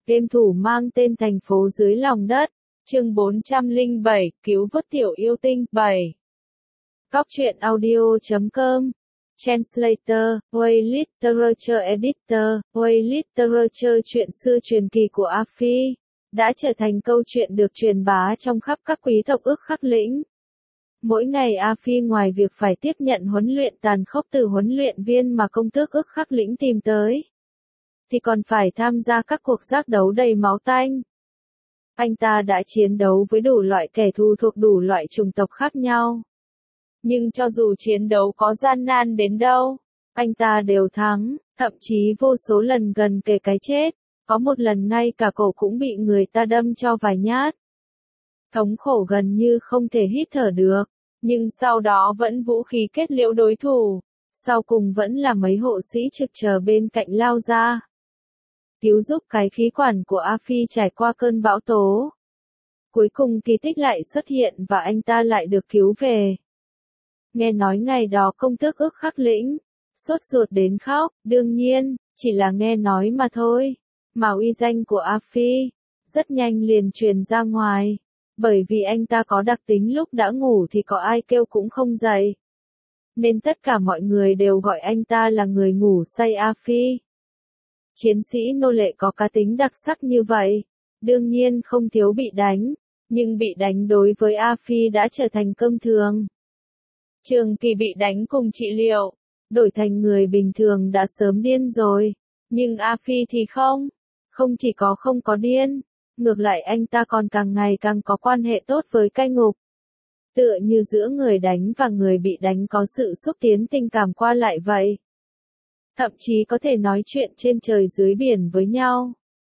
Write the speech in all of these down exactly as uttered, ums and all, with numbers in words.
Game thủ mang tên thành phố dưới lòng đất. Chương bốn trăm lẻ bảy, cứu vớt tiểu yêu tinh. bảy. Góc truyện audio chấm com. Translator, Way Literature Editor, Way Literature truyện xưa truyền kỳ của A Phi, đã trở thành câu chuyện được truyền bá trong khắp các quý tộc ức khắc lĩnh. Mỗi ngày A Phi ngoài việc phải tiếp nhận huấn luyện tàn khốc từ huấn luyện viên mà công tước ức khắc lĩnh tìm tới, thì còn phải tham gia các cuộc giác đấu đầy máu tanh. Anh ta đã chiến đấu với đủ loại kẻ thù thuộc đủ loại chủng tộc khác nhau. Nhưng cho dù chiến đấu có gian nan đến đâu, anh ta đều thắng, thậm chí vô số lần gần kề cái chết, có một lần ngay cả cổ cũng bị người ta đâm cho vài nhát. Thống khổ gần như không thể hít thở được, nhưng sau đó vẫn vũ khí kết liễu đối thủ, sau cùng vẫn là mấy hộ sĩ trực chờ bên cạnh lao ra, cứu giúp cái khí quản của A Phi trải qua cơn bão tố. Cuối cùng kỳ tích lại xuất hiện và anh ta lại được cứu về. Nghe nói ngày đó công tước ức khắc lĩnh, sốt ruột đến khóc, đương nhiên, chỉ là nghe nói mà thôi, mà uy danh của A Phi, rất nhanh liền truyền ra ngoài, bởi vì anh ta có đặc tính lúc đã ngủ thì có ai kêu cũng không dậy. Nên tất cả mọi người đều gọi anh ta là người ngủ say A Phi. Chiến sĩ nô lệ có cá tính đặc sắc như vậy, đương nhiên không thiếu bị đánh, nhưng bị đánh đối với A Phi đã trở thành cơm thường. Trường Kỳ bị đánh cùng trị liệu, đổi thành người bình thường đã sớm điên rồi, nhưng A Phi thì không, không chỉ có không có điên, ngược lại anh ta còn càng ngày càng có quan hệ tốt với cai ngục. Tựa như giữa người đánh và người bị đánh có sự xúc tiến tình cảm qua lại vậy. Thậm chí có thể nói chuyện trên trời dưới biển với nhau.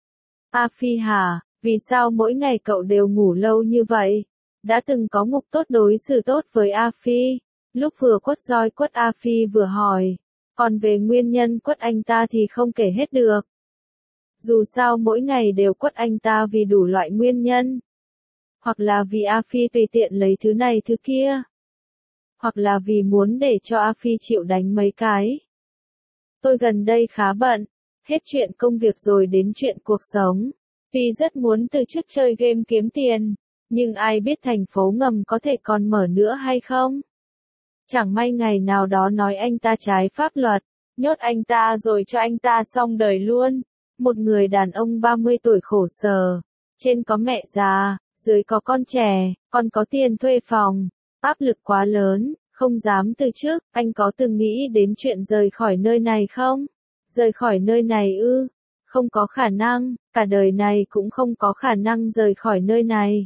A Phi hả, vì sao mỗi ngày cậu đều ngủ lâu như vậy? Đã từng có ngục tốt đối xử tốt với A Phi. Lúc vừa quất roi quất A Phi vừa hỏi, còn về nguyên nhân quất anh ta thì không kể hết được. Dù sao mỗi ngày đều quất anh ta vì đủ loại nguyên nhân. Hoặc là vì A Phi tùy tiện lấy thứ này thứ kia. Hoặc là vì muốn để cho A Phi chịu đánh mấy cái. Tôi gần đây khá bận, hết chuyện công việc rồi đến chuyện cuộc sống. Tuy rất muốn từ chức chơi game kiếm tiền, nhưng ai biết thành phố ngầm có thể còn mở nữa hay không? Chẳng may ngày nào đó nói anh ta trái pháp luật, nhốt anh ta rồi cho anh ta xong đời luôn. Một người đàn ông ba mươi tuổi khổ sở, trên có mẹ già, dưới có con trẻ, còn có tiền thuê phòng, áp lực quá lớn, không dám từ chức. Anh có từng nghĩ đến chuyện rời khỏi nơi này không? Rời khỏi nơi này ư? Không có khả năng, cả đời này cũng không có khả năng rời khỏi nơi này.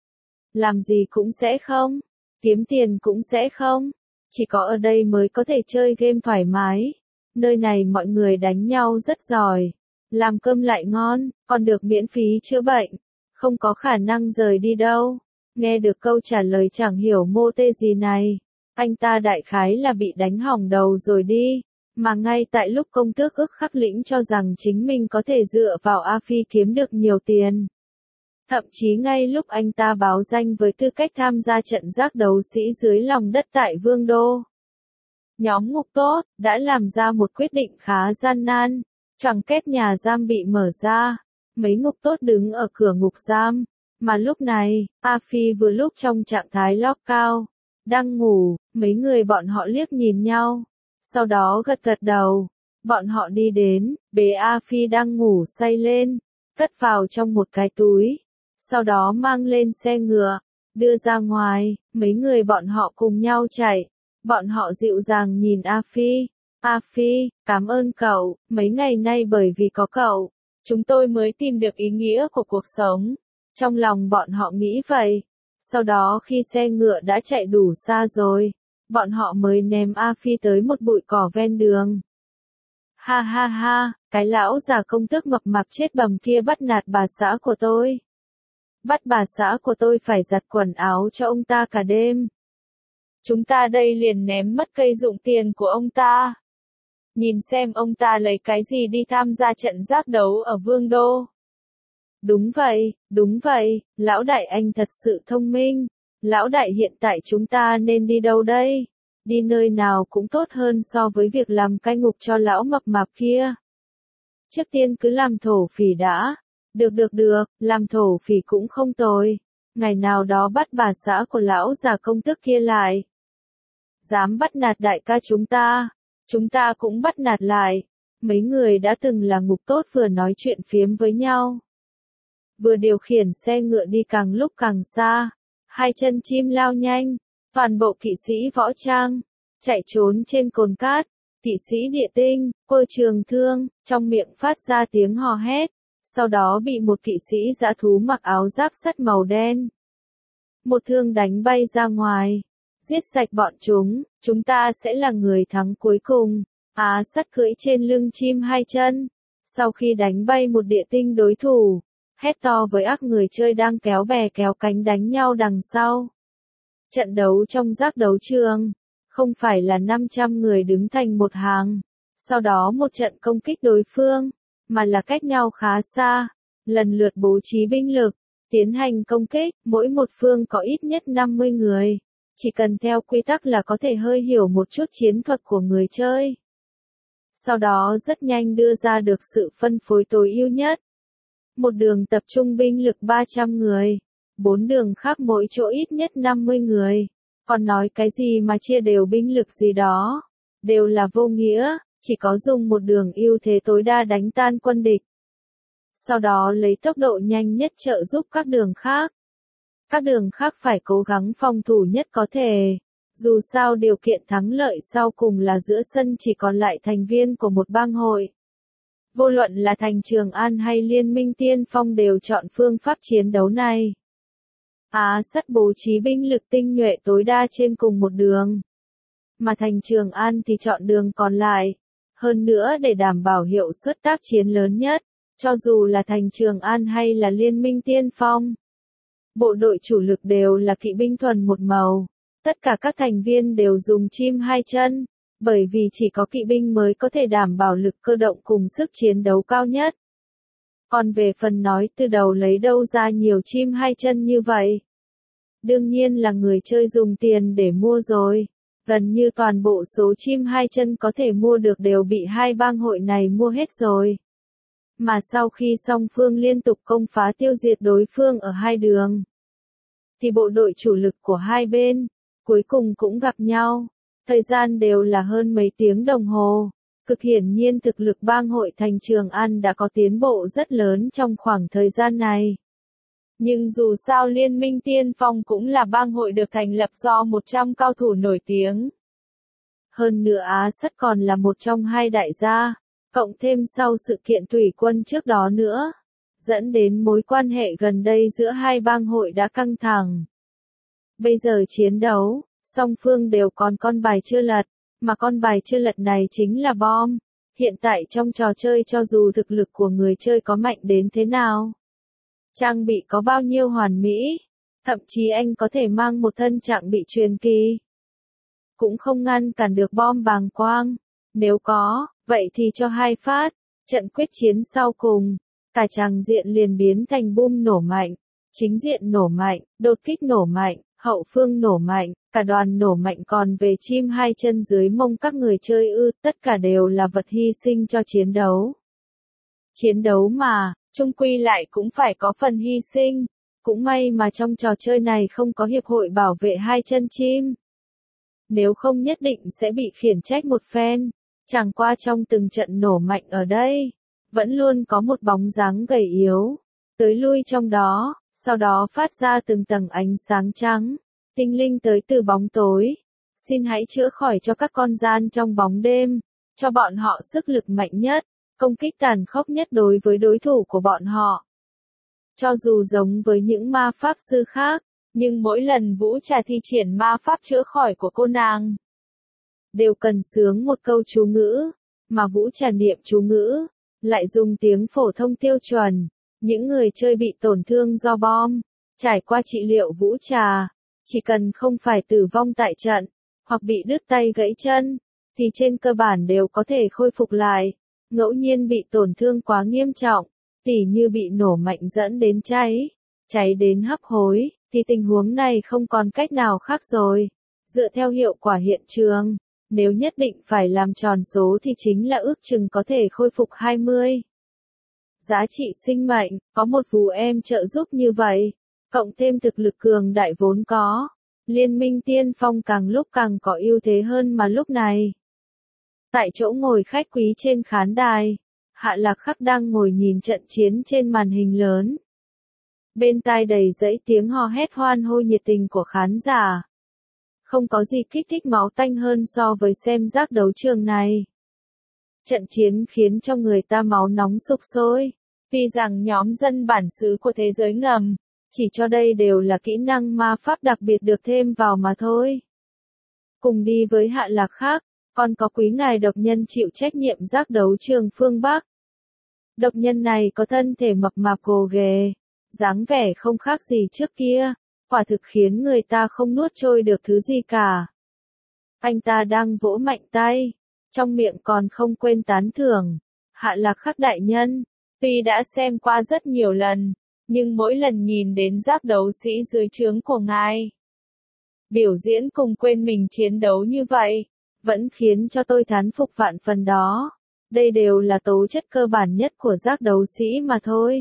Làm gì cũng sẽ không, kiếm tiền cũng sẽ không. Chỉ có ở đây mới có thể chơi game thoải mái. Nơi này mọi người đánh nhau rất giỏi, làm cơm lại ngon, còn được miễn phí chữa bệnh. Không có khả năng rời đi đâu. Nghe được câu trả lời chẳng hiểu mô tê gì này, anh ta đại khái là bị đánh hỏng đầu rồi đi. Mà ngay tại lúc công tước ức khắc lĩnh cho rằng chính mình có thể dựa vào A Phi kiếm được nhiều tiền. Thậm chí ngay lúc anh ta báo danh với tư cách tham gia trận giác đấu sĩ dưới lòng đất tại Vương Đô, nhóm ngục tốt đã làm ra một quyết định khá gian nan. Choàng két nhà giam bị mở ra, mấy ngục tốt đứng ở cửa ngục giam, mà lúc này, A Phi vừa lúc trong trạng thái lockout, đang ngủ. Mấy người bọn họ liếc nhìn nhau, sau đó gật gật đầu. Bọn họ đi đến, bế A Phi đang ngủ say lên, cất vào trong một cái túi, sau đó mang lên xe ngựa, đưa ra ngoài. Mấy người bọn họ cùng nhau chạy, bọn họ dịu dàng nhìn A Phi. A Phi, cảm ơn cậu, mấy ngày nay bởi vì có cậu, chúng tôi mới tìm được ý nghĩa của cuộc sống. Trong lòng bọn họ nghĩ vậy. Sau đó khi xe ngựa đã chạy đủ xa rồi, bọn họ mới ném A Phi tới một bụi cỏ ven đường. Ha ha ha, cái lão già công tước mập mạp chết bầm kia bắt nạt bà xã của tôi. Bắt bà xã của tôi phải giặt quần áo cho ông ta cả đêm. Chúng ta đây liền ném mất cây dụng tiền của ông ta. Nhìn xem ông ta lấy cái gì đi tham gia trận giác đấu ở Vương Đô. Đúng vậy, đúng vậy, lão đại anh thật sự thông minh. Lão đại hiện tại chúng ta nên đi đâu đây? Đi nơi nào cũng tốt hơn so với việc làm cai ngục cho lão mập mạp kia. Trước tiên cứ làm thổ phỉ đã. Được được được, làm thổ phỉ cũng không tồi. Ngày nào đó bắt bà xã của lão già công tước kia lại. Dám bắt nạt đại ca chúng ta, chúng ta cũng bắt nạt lại. Mấy người đã từng là ngục tốt vừa nói chuyện phiếm với nhau. Vừa điều khiển xe ngựa đi càng lúc càng xa. Hai chân chim lao nhanh, toàn bộ kỵ sĩ võ trang, chạy trốn trên cồn cát. Kỵ sĩ địa tinh, Cơ Trường Thương, trong miệng phát ra tiếng hò hét. Sau đó bị một kỵ sĩ dã thú mặc áo giáp sắt màu đen. Một thương đánh bay ra ngoài. Giết sạch bọn chúng, chúng ta sẽ là người thắng cuối cùng. Á sắt cưỡi trên lưng chim hai chân. Sau khi đánh bay một địa tinh đối thủ, hét to với ác người chơi đang kéo bè kéo cánh đánh nhau đằng sau. Trận đấu trong giác đấu trường, không phải là năm trăm người đứng thành một hàng, sau đó một trận công kích đối phương, mà là cách nhau khá xa, lần lượt bố trí binh lực, tiến hành công kích, mỗi một phương có ít nhất năm mươi người, chỉ cần theo quy tắc là có thể hơi hiểu một chút chiến thuật của người chơi. Sau đó rất nhanh đưa ra được sự phân phối tối ưu nhất. Một đường tập trung binh lực ba trăm người, bốn đường khác mỗi chỗ ít nhất năm mươi người. Còn nói cái gì mà chia đều binh lực gì đó, đều là vô nghĩa, chỉ có dùng một đường ưu thế tối đa đánh tan quân địch. Sau đó lấy tốc độ nhanh nhất trợ giúp các đường khác. Các đường khác phải cố gắng phòng thủ nhất có thể. Dù sao điều kiện thắng lợi sau cùng là giữa sân chỉ còn lại thành viên của một bang hội. Vô luận là thành Trường An hay Liên minh Tiên Phong đều chọn phương pháp chiến đấu này. Á sắt bố trí binh lực tinh nhuệ tối đa trên cùng một đường. Mà thành Trường An thì chọn đường còn lại. Hơn nữa để đảm bảo hiệu suất tác chiến lớn nhất, cho dù là thành Trường An hay là Liên minh Tiên Phong. Bộ đội chủ lực đều là kỵ binh thuần một màu. Tất cả các thành viên đều dùng chim hai chân, bởi vì chỉ có kỵ binh mới có thể đảm bảo lực cơ động cùng sức chiến đấu cao nhất. Còn về phần nói từ đầu lấy đâu ra nhiều chim hai chân như vậy? Đương nhiên là người chơi dùng tiền để mua rồi. Gần như toàn bộ số chim hai chân có thể mua được đều bị hai bang hội này mua hết rồi. Mà sau khi song phương liên tục công phá tiêu diệt đối phương ở hai đường, thì bộ đội chủ lực của hai bên, cuối cùng cũng gặp nhau. Thời gian đều là hơn mấy tiếng đồng hồ. Cực hiển nhiên thực lực bang hội thành Trường An đã có tiến bộ rất lớn trong khoảng thời gian này. Nhưng dù sao Liên minh Tiên Phong cũng là bang hội được thành lập do một trăm cao thủ nổi tiếng. Hơn nữa Á Sắt còn là một trong hai đại gia, cộng thêm sau sự kiện thủy quân trước đó nữa, dẫn đến mối quan hệ gần đây giữa hai bang hội đã căng thẳng. Bây giờ chiến đấu, song phương đều còn con bài chưa lật, mà con bài chưa lật này chính là bom. Hiện tại trong trò chơi cho dù thực lực của người chơi có mạnh đến thế nào, trang bị có bao nhiêu hoàn mỹ, thậm chí anh có thể mang một thân trang bị truyền kỳ, cũng không ngăn cản được bom bàng quang. Nếu có, vậy thì cho hai phát, trận quyết chiến sau cùng, cả tràng diện liền biến thành boom nổ mạnh, chính diện nổ mạnh, đột kích nổ mạnh, hậu phương nổ mạnh, cả đoàn nổ mạnh. Còn về chim hai chân dưới mông các người chơi ư, tất cả đều là vật hy sinh cho chiến đấu. Chiến đấu mà, chung quy lại cũng phải có phần hy sinh. Cũng may mà trong trò chơi này không có hiệp hội bảo vệ hai chân chim. Nếu không nhất định sẽ bị khiển trách một phen. Chẳng qua trong từng trận nổ mạnh ở đây, vẫn luôn có một bóng dáng gầy yếu, tới lui trong đó, sau đó phát ra từng tầng ánh sáng trắng, tinh linh tới từ bóng tối. Xin hãy chữa khỏi cho các con gian trong bóng đêm, cho bọn họ sức lực mạnh nhất, công kích tàn khốc nhất đối với đối thủ của bọn họ. Cho dù giống với những ma pháp sư khác, nhưng mỗi lần Vũ Trà thi triển ma pháp chữa khỏi của cô nàng, đều cần sướng một câu chú ngữ, mà Vũ Trà niệm chú ngữ, lại dùng tiếng phổ thông tiêu chuẩn. Những người chơi bị tổn thương do bom, trải qua trị liệu Vũ Trà, chỉ cần không phải tử vong tại trận, hoặc bị đứt tay gãy chân, thì trên cơ bản đều có thể khôi phục lại. Ngẫu nhiên bị tổn thương quá nghiêm trọng, tỉ như bị nổ mạnh dẫn đến cháy, cháy đến hấp hối, thì tình huống này không còn cách nào khác rồi. Dựa theo hiệu quả hiện trường, nếu nhất định phải làm tròn số thì chính là ước chừng có thể khôi phục hai mươi. giá trị sinh mệnh, có một phù em trợ giúp như vậy, cộng thêm thực lực cường đại vốn có, Liên minh tiên phong càng lúc càng có ưu thế hơn mà lúc này. Tại chỗ ngồi khách quý trên khán đài, Hạ Lạc Khắc đang ngồi nhìn trận chiến trên màn hình lớn. Bên tai đầy dẫy tiếng hò hét hoan hô nhiệt tình của khán giả. Không có gì kích thích máu tanh hơn so với xem giác đấu trường này. Trận chiến khiến cho người ta máu nóng sục sôi. Tuy rằng nhóm dân bản xứ của thế giới ngầm, chỉ cho đây đều là kỹ năng ma pháp đặc biệt được thêm vào mà thôi. Cùng đi với Hạ Lạc Khắc, còn có quý ngài độc nhân chịu trách nhiệm giác đấu trường phương Bắc. Độc nhân này có thân thể mập mạp gồ ghề, dáng vẻ không khác gì trước kia, quả thực khiến người ta không nuốt trôi được thứ gì cả. Anh ta đang vỗ mạnh tay, trong miệng còn không quên tán thưởng. Hạ Lạc Khắc đại nhân, tuy đã xem qua rất nhiều lần, nhưng mỗi lần nhìn đến giác đấu sĩ dưới trướng của ngài, biểu diễn cùng quên mình chiến đấu như vậy, vẫn khiến cho tôi thán phục vạn phần đó. Đây đều là tố chất cơ bản nhất của giác đấu sĩ mà thôi.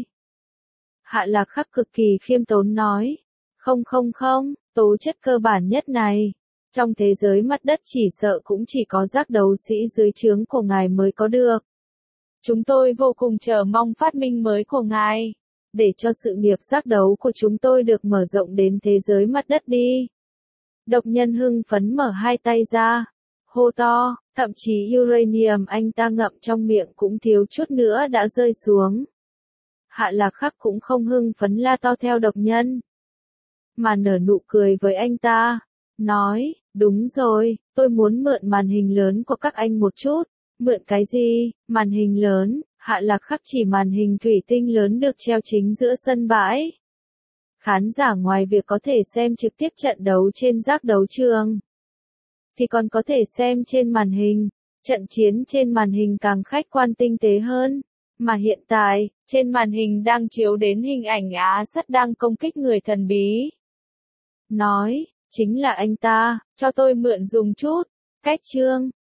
Hạ Lạc Khắc cực kỳ khiêm tốn nói. Không không không, tố chất cơ bản nhất này, trong thế giới mặt đất chỉ sợ cũng chỉ có giác đấu sĩ dưới trướng của ngài mới có được. Chúng tôi vô cùng chờ mong phát minh mới của ngài, để cho sự nghiệp giác đấu của chúng tôi được mở rộng đến thế giới mặt đất đi. Độc nhân hưng phấn mở hai tay ra, hô to, thậm chí uranium anh ta ngậm trong miệng cũng thiếu chút nữa đã rơi xuống. Hạ Lạc Khắc cũng không hưng phấn la to theo độc nhân, mà nở nụ cười với anh ta, nói, đúng rồi, tôi muốn mượn màn hình lớn của các anh một chút. Mượn cái gì? Màn hình lớn? Hạ Lạc Khắc chỉ màn hình thủy tinh lớn được treo chính giữa sân bãi. Khán giả ngoài việc có thể xem trực tiếp trận đấu trên giác đấu trường, thì còn có thể xem trên màn hình. Trận chiến trên màn hình càng khách quan tinh tế hơn. Mà hiện tại, trên màn hình đang chiếu đến hình ảnh Á Sắt đang công kích người thần bí. Nói, chính là anh ta, cho tôi mượn dùng chút. Cách chương